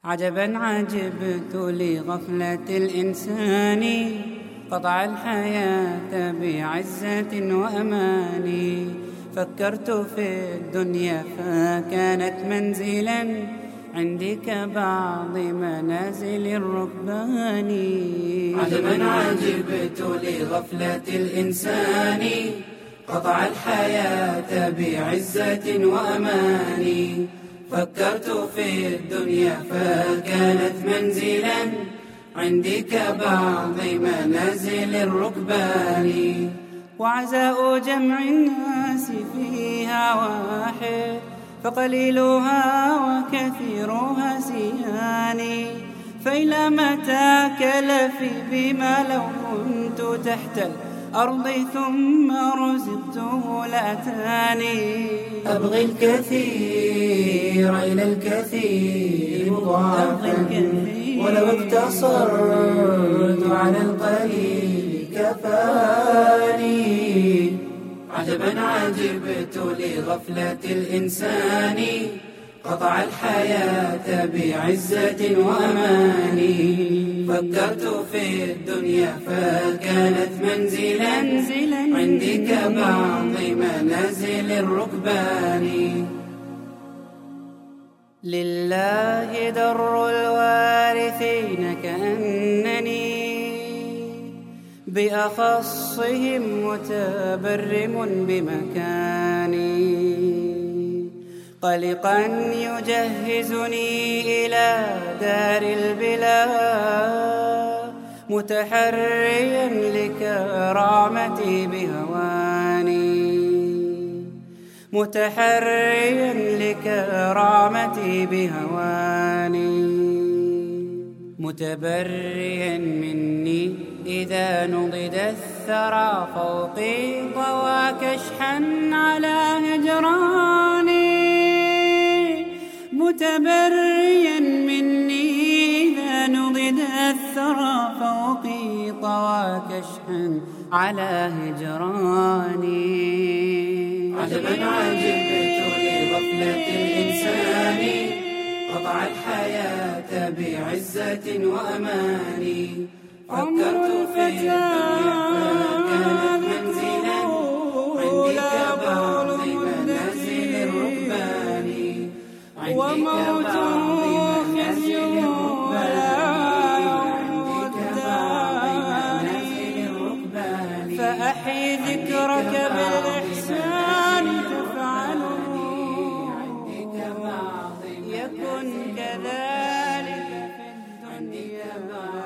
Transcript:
عجبا عجبت لغفلة الإنسان قطع الحياة بعزة وأمان. فكرت في الدنيا فكانت منزلا عندي كبعض منازل الركبان. عجبا عجبت لغفلة الإنسان قطع الحياة بعزة وأمان. فكرت في الدنيا فكانت منزلا عندي كبعض منازل الركبان. وعزاء جمع الناس فيها واحد فقليلها وكثيرها سيان. فإلى متى كلفي بما لو كنت تحت الأرض ثم رزقته لأتاني. أبغي الكثير إلى الكثير مضاعفا ولو اقتصرت على القليل كفاني. عجبا عجبت لغفلة الإنسان قطع الحياة بعزة وأمان. فكرت في الدنيا فكانت منزلا عندي كبعض منازل الركبان. لله در الوارثين كأنني بأخصهم متبرم بمكاني. قلقا يجهزني إلى دار البلا متحريا لكرامتي بهواني. متحريا لكرامتي بهواني. متبريا مني إذا نضد الثرى فوقي ضوى كشحا على هجراني. متبريا مني إذا نضد الثرى فوقي طوى كشحا على هجراني. عجبا عجبت لغفلة الإنسان قطع الحياة بعزة وأمان. فكرت في الدنيا فكانت منزلا عندي كبعض منازل الركبان. وموته خزي فأحي ذكرك بالإحسان تفعله يكن كذلك في الدنيا.